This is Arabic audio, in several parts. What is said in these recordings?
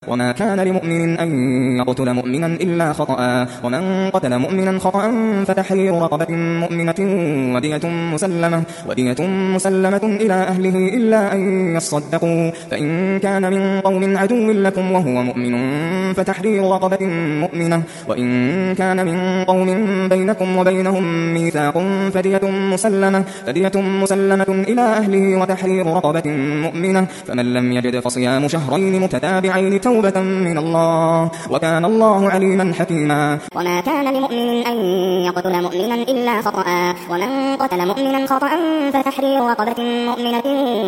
وما كان لمؤمن أن يقتل مؤمنا إلا خطأ ومن قتل مؤمنا خطأ فتحرير رقبة مؤمنة ودية مسلمة إلى أهله إلا أن يصدقوا فإن كان من قوم عدو لكم وهو مؤمن فتحرير رقبة مؤمنة وإن كان من قوم بينكم وبينهم ميثاق فدية مسلمة إلى أهله وتحرير رقبة مؤمنة فمن لم يجد فصيام شهرين متتابعين توبة من الله وكان الله عليما حكيما. وما كان لمؤمن أن يقتل مؤمنا إلا خطأ ومن قتل مؤمنا خطأ فتحرير رقبة مؤمنة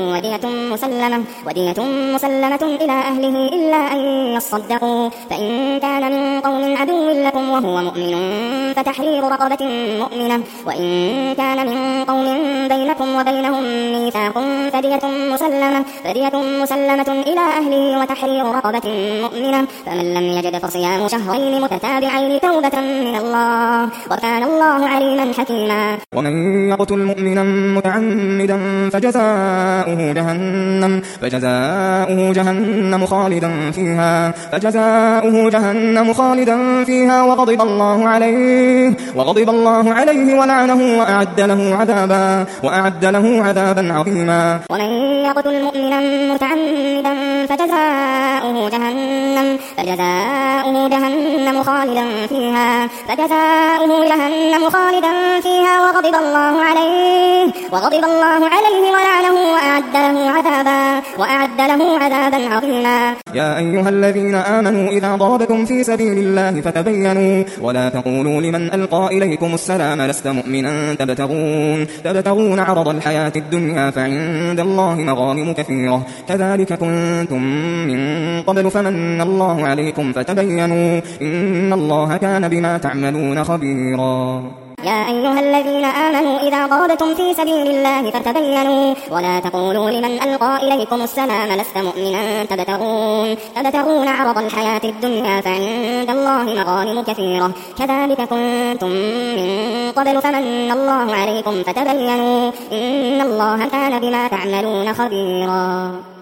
ودية مسلمة إلى أهله إلا أن يصدقوا فإن كان من قوم عدو لكم وهو مؤمن فتحرير رقبة مؤمنة وإن كان من قوم بينكم وبينهم ميثاق فدية مسلمة إلى أهله وتحرير رقبة مؤمنة فمن لم يجد فصيام شهرين متتابعين توبة من الله وكان الله عليما حكيما. ومن يقتل مؤمنا متعمدا فجزاؤه جهنم خالدا فيها وغضب الله عليه ولعنه وأعد له عذابا عظيما. ومن يقتل مؤمنا متعمدا فجزاؤه جهنم خالدا فيها وغضب الله عليه ولعنه وأعد له عذابا عظيما. يا أيها الذين آمنوا إذا ضربتم في سبيل الله فتبينوا ولا تقولوا لمن ألقى إليكم السلام لست مؤمنا تبتغون عرض الحياة الدنيا فعند الله مغانم كثيرة كذلك كنتم من قبل فمن الله عليكم فتبينوا إن الله كان بما تعملون خبيرا. يا أيها الذين آمنوا إذا ضربتم في سبيل الله فتبينوا ولا تقولوا لمن ألقى إليكم السلام لست مؤمنا تبتغون عرض الحياة الدنيا فعند الله مغانم كثيرة كذلك كنتم من قبل فمن الله عليكم فتبينوا إن الله كان بما تعملون خبيرا.